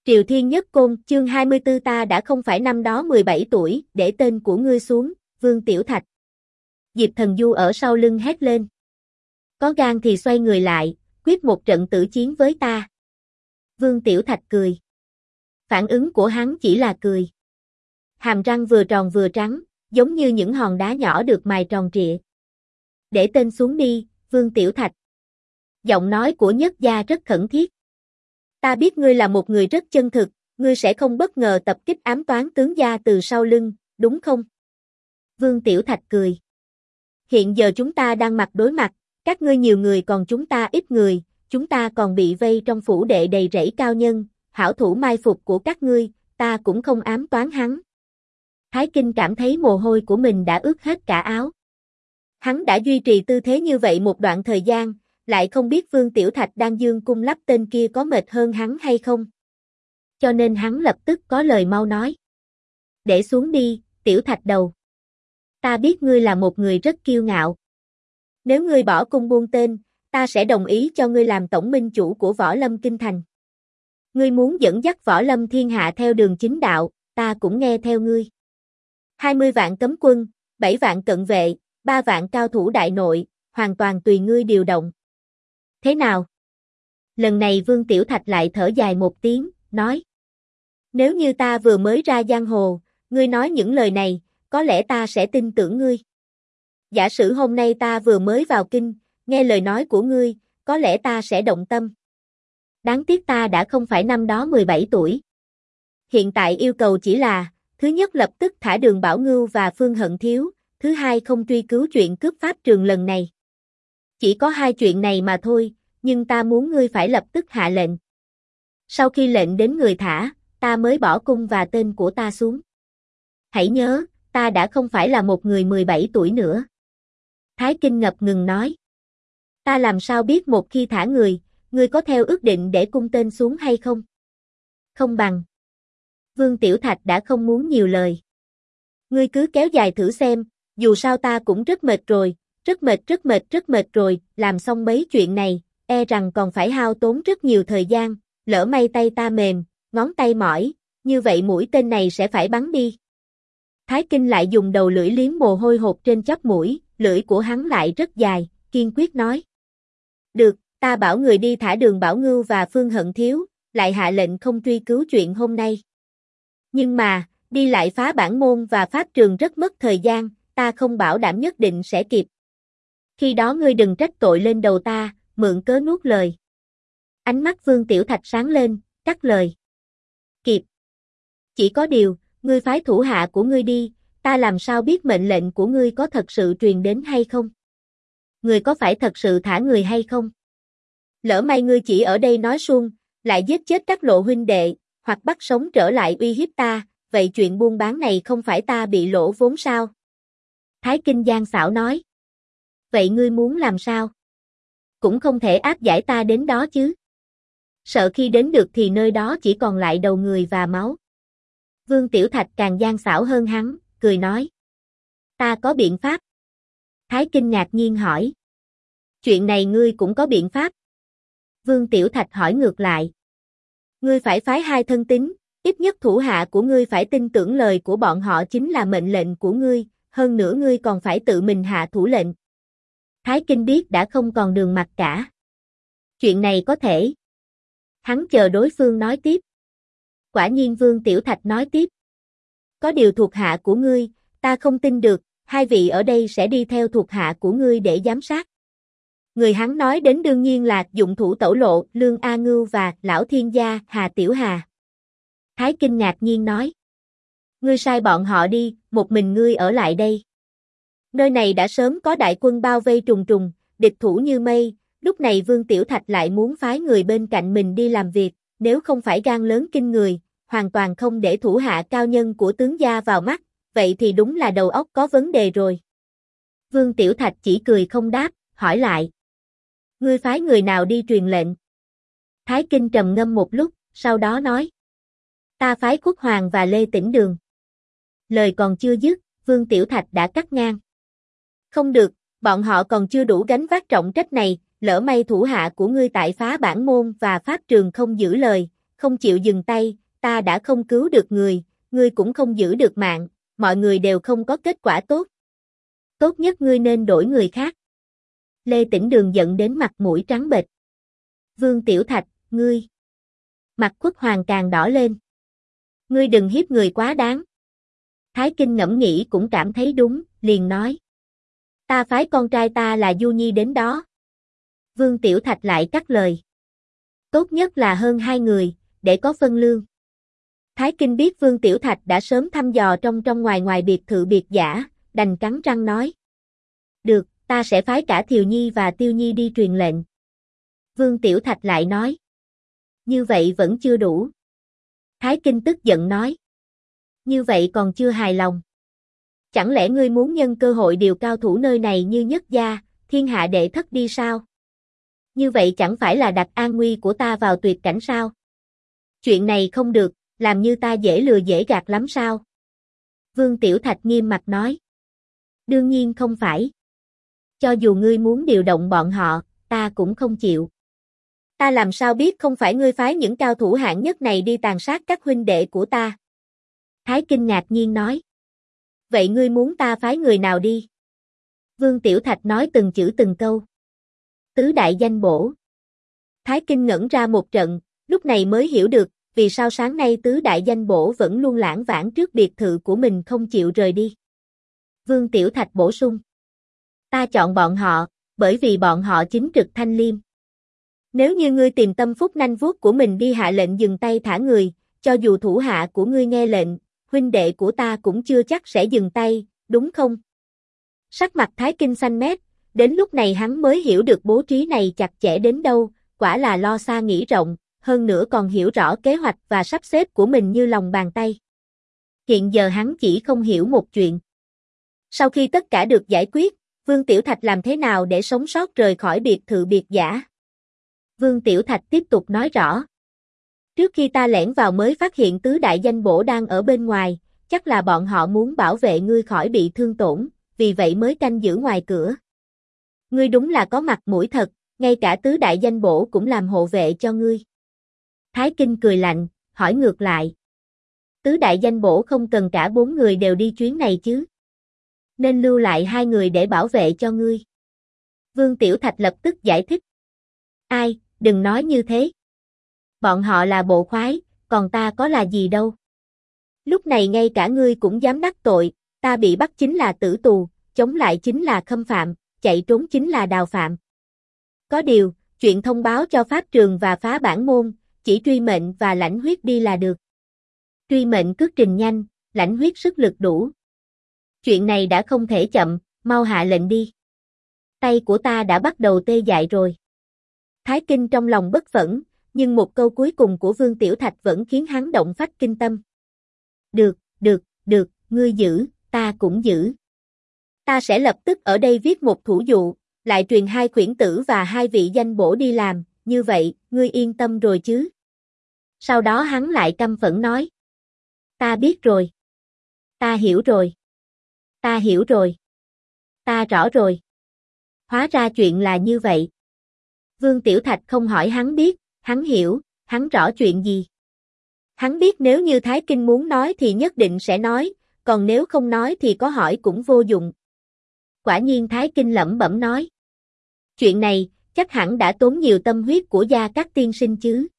Triều Thiên Nhất Côn, chương 24 ta đã không phải năm đó 17 tuổi, để tên của ngươi xuống, Vương Tiểu Thạch. Diệp Thần Du ở sau lưng hét lên. Có gan thì xoay người lại, quyết một trận tử chiến với ta. Vương Tiểu Thạch cười. Phản ứng của hắn chỉ là cười. Hàm răng vừa tròn vừa trắng, giống như những hòn đá nhỏ được mài tròn trịa. Để tên xuống đi, Vương Tiểu Thạch. Giọng nói của Nhất Gia rất khẩn thiết. Ta biết ngươi là một người rất chân thực, ngươi sẽ không bất ngờ tập kích ám toán tướng gia từ sau lưng, đúng không? Vương Tiểu Thạch cười. Hiện giờ chúng ta đang mặt đối mặt, các ngươi nhiều người còn chúng ta ít người, chúng ta còn bị vây trong phủ đệ đầy rẫy cao nhân, hảo thủ mai phục của các ngươi, ta cũng không ám toán hắn. Thái Kinh cảm thấy mồ hôi của mình đã ướt hết cả áo. Hắn đã duy trì tư thế như vậy một đoạn thời gian, lại không biết Vương Tiểu Thạch đang dương cung lắp tên kia có mệt hơn hắn hay không. Cho nên hắn lập tức có lời mau nói. Để xuống đi, Tiểu Thạch đầu. Ta biết ngươi là một người rất kiêu ngạo. Nếu ngươi bỏ cung buông tên, ta sẽ đồng ý cho ngươi làm tổng minh chủ của Võ Lâm Kinh Thành. Ngươi muốn dẫn dắt Võ Lâm thiên hạ theo đường chính đạo, ta cũng nghe theo ngươi. 20 vạn cấm quân, 7 vạn cận vệ, 3 vạn cao thủ đại nội, hoàn toàn tùy ngươi điều động. Thế nào? Lần này Vương Tiểu Thạch lại thở dài một tiếng, nói. Nếu như ta vừa mới ra giang hồ, ngươi nói những lời này, có lẽ ta sẽ tin tưởng ngươi. Giả sử hôm nay ta vừa mới vào kinh, nghe lời nói của ngươi, có lẽ ta sẽ động tâm. Đáng tiếc ta đã không phải năm đó 17 tuổi. Hiện tại yêu cầu chỉ là, thứ nhất lập tức thả Đường Bảo Ngưu và Phương Hận Thiếu, thứ hai không truy cứu chuyện cướp pháp trường lần này. Chỉ có hai chuyện này mà thôi, nhưng ta muốn ngươi phải lập tức hạ lệnh. Sau khi lệnh đến người thả, ta mới bỏ cung và tên của ta xuống. Hãy nhớ, ta đã không phải là một người 17 tuổi nữa. Thái Kinh ngập ngừng nói. Ta làm sao biết một khi thả người, ngươi có theo ước định để cung tên xuống hay không? Không bằng. Vương Tiểu Thạch đã không muốn nhiều lời. Ngươi cứ kéo dài thử xem, dù sao ta cũng rất mệt rồi, rất mệt rồi, làm xong mấy chuyện này, e rằng còn phải hao tốn rất nhiều thời gian, lỡ may tay ta mềm, ngón tay mỏi, như vậy mũi tên này sẽ phải bắn đi. Thái Kinh lại dùng đầu lưỡi liếm mồ hôi hột trên chóp mũi, lưỡi của hắn lại rất dài, kiên quyết nói. Được, ta bảo người đi thả Đường Bảo Ngưu và Phương Hận Thiếu, lại hạ lệnh không truy cứu chuyện hôm nay. Nhưng mà, đi lại phá bản môn và pháp trường rất mất thời gian, ta không bảo đảm nhất định sẽ kịp. Khi đó ngươi đừng trách tội lên đầu ta, mượn cớ nuốt lời. Ánh mắt Vương Tiểu Thạch sáng lên, cắt lời. Kịp. Chỉ có điều, ngươi phái thủ hạ của ngươi đi, ta làm sao biết mệnh lệnh của ngươi có thật sự truyền đến hay không? Ngươi có phải thật sự thả người hay không? Lỡ may ngươi chỉ ở đây nói suông, lại giết chết các lộ huynh đệ, hoặc bắt sống trở lại uy hiếp ta, vậy chuyện buôn bán này không phải ta bị lỗ vốn sao? Thái Kinh gian xảo nói. Vậy ngươi muốn làm sao? Cũng không thể áp giải ta đến đó chứ. Sợ khi đến được thì nơi đó chỉ còn lại đầu người và máu. Vương Tiểu Thạch càng gian xảo hơn hắn, cười nói. Ta có biện pháp. Thái Kinh ngạc nhiên hỏi. Chuyện này ngươi cũng có biện pháp. Vương Tiểu Thạch hỏi ngược lại. Ngươi phải phái hai thân tín, ít nhất thủ hạ của ngươi phải tin tưởng lời của bọn họ chính là mệnh lệnh của ngươi, hơn nữa ngươi còn phải tự mình hạ thủ lệnh. Thái Kinh biết đã không còn đường mặt cả. Chuyện này có thể. Hắn chờ đối phương nói tiếp. Quả nhiên Vương Tiểu Thạch nói tiếp. Có điều thuộc hạ của ngươi, ta không tin được, hai vị ở đây sẽ đi theo thuộc hạ của ngươi để giám sát. Người hắn nói đến đương nhiên là Dụng Thủ Tẩu Lộ, Lương A Ngưu và Lão Thiên Gia, Hà Tiểu Hà. Thái Kinh ngạc nhiên nói. Ngươi sai bọn họ đi, một mình ngươi ở lại đây. Nơi này đã sớm có đại quân bao vây trùng trùng, địch thủ như mây, lúc này Vương Tiểu Thạch lại muốn phái người bên cạnh mình đi làm việc, nếu không phải gan lớn kinh người, hoàn toàn không để thủ hạ cao nhân của tướng gia vào mắt, vậy thì đúng là đầu óc có vấn đề rồi. Vương Tiểu Thạch chỉ cười không đáp, hỏi lại. Ngươi phái người nào đi truyền lệnh? Thái Kinh trầm ngâm một lúc, sau đó nói. Ta phái Khuất Hoàng và Lê Tĩnh Đường. Lời còn chưa dứt, Vương Tiểu Thạch đã cắt ngang. Không được, bọn họ còn chưa đủ gánh vác trọng trách này, lỡ may thủ hạ của ngươi tại phá bản môn và pháp trường không giữ lời, không chịu dừng tay, ta đã không cứu được người, ngươi cũng không giữ được mạng, mọi người đều không có kết quả tốt. Tốt nhất ngươi nên đổi người khác. Lê Tĩnh Đường giận đến mặt mũi trắng bệch. Vương Tiểu Thạch, ngươi. Mặt Khuất Hoàng càng đỏ lên. Ngươi đừng hiếp người quá đáng. Thái Kinh ngẫm nghĩ cũng cảm thấy đúng, liền nói. Ta phái con trai ta là Du Nhi đến đó. Vương Tiểu Thạch lại cắt lời. Tốt nhất là hơn 2 người, để có phân lương. Thái Kinh biết Vương Tiểu Thạch đã sớm thăm dò trong ngoài biệt thự biệt giả, đành cắn răng nói. Được, ta sẽ phái cả Thiều Nhi và Tiêu Nhi đi truyền lệnh. Vương Tiểu Thạch lại nói. Như vậy vẫn chưa đủ. Thái Kinh tức giận nói. Như vậy còn chưa hài lòng. Chẳng lẽ ngươi muốn nhân cơ hội điều cao thủ nơi này như Nhất Gia, thiên hạ đệ thất đi sao? Như vậy chẳng phải là đặt an nguy của ta vào tuyệt cảnh sao? Chuyện này không được, làm như ta dễ lừa dễ gạt lắm sao? Vương Tiểu Thạch nghiêm mặt nói. Đương nhiên không phải. Cho dù ngươi muốn điều động bọn họ, ta cũng không chịu. Ta làm sao biết không phải ngươi phái những cao thủ hạng nhất này đi tàn sát các huynh đệ của ta? Thái Kinh ngạc nhiên nói. Vậy ngươi muốn ta phái người nào đi? Vương Tiểu Thạch nói từng chữ từng câu. Tứ đại danh bổ. Thái Kinh ngẩn ra một trận, lúc này mới hiểu được, vì sao sáng nay tứ đại danh bổ vẫn luôn lảng vảng trước biệt thự của mình không chịu rời đi. Vương Tiểu Thạch bổ sung. Ta chọn bọn họ, bởi vì bọn họ chính trực thanh liêm. Nếu như ngươi tìm tâm phúc nanh vuốt của mình đi hạ lệnh dừng tay thả người, cho dù thủ hạ của ngươi nghe lệnh, huynh đệ của ta cũng chưa chắc sẽ dừng tay, đúng không? Sắc mặt Thái Kinh xanh mét, đến lúc này hắn mới hiểu được bố trí này chặt chẽ đến đâu, quả là lo xa nghĩ rộng, hơn nữa còn hiểu rõ kế hoạch và sắp xếp của mình như lòng bàn tay. Hiện giờ hắn chỉ không hiểu một chuyện. Sau khi tất cả được giải quyết, Vương Tiểu Thạch làm thế nào để sống sót rời khỏi biệt thự biệt giả? Vương Tiểu Thạch tiếp tục nói rõ. Trước khi ta lẻn vào mới phát hiện tứ đại danh bổ đang ở bên ngoài, chắc là bọn họ muốn bảo vệ ngươi khỏi bị thương tổn, vì vậy mới canh giữ ngoài cửa. Ngươi đúng là có mặt mũi thật, ngay cả tứ đại danh bổ cũng làm hộ vệ cho ngươi. Thái Kinh cười lạnh, hỏi ngược lại. Tứ đại danh bổ không cần cả 4 người đều đi chuyến này chứ? Nên lưu lại 2 người để bảo vệ cho ngươi. Vương Tiểu Thạch lập tức giải thích. Ai, đừng nói như thế. Bọn họ là bộ khoái, còn ta có là gì đâu. Lúc này ngay cả ngươi cũng dám đắc tội, ta bị bắt chính là tử tù, chống lại chính là khâm phạm, chạy trốn chính là đào phạm. Có điều, chuyện thông báo cho pháp trường và phá bản môn, chỉ truy mệnh và lãnh huyết đi là được. Truy mệnh cước trình nhanh, lãnh huyết sức lực đủ. Chuyện này đã không thể chậm, mau hạ lệnh đi. Tay của ta đã bắt đầu tê dại rồi. Thái Kinh trong lòng bất phẫn, nhưng một câu cuối cùng của Vương Tiểu Thạch vẫn khiến hắn động phách kinh tâm. Được, ngươi giữ, ta cũng giữ. Ta sẽ lập tức ở đây viết một thủ dụ, lại truyền 2 khuyển tử và 2 vị danh bổ đi làm, như vậy, ngươi yên tâm rồi chứ? Sau đó hắn lại căm phẫn nói. Ta biết rồi. Ta hiểu rồi. Ta hiểu rồi. Ta rõ rồi. Hóa ra chuyện là như vậy. Vương Tiểu Thạch không hỏi hắn biết, hắn hiểu, hắn rõ chuyện gì. Hắn biết nếu như Thái Kinh muốn nói thì nhất định sẽ nói, còn nếu không nói thì có hỏi cũng vô dụng. Quả nhiên Thái Kinh lẩm bẩm nói. Chuyện này, chắc hẳn đã tốn nhiều tâm huyết của Gia Cát tiên sinh chứ.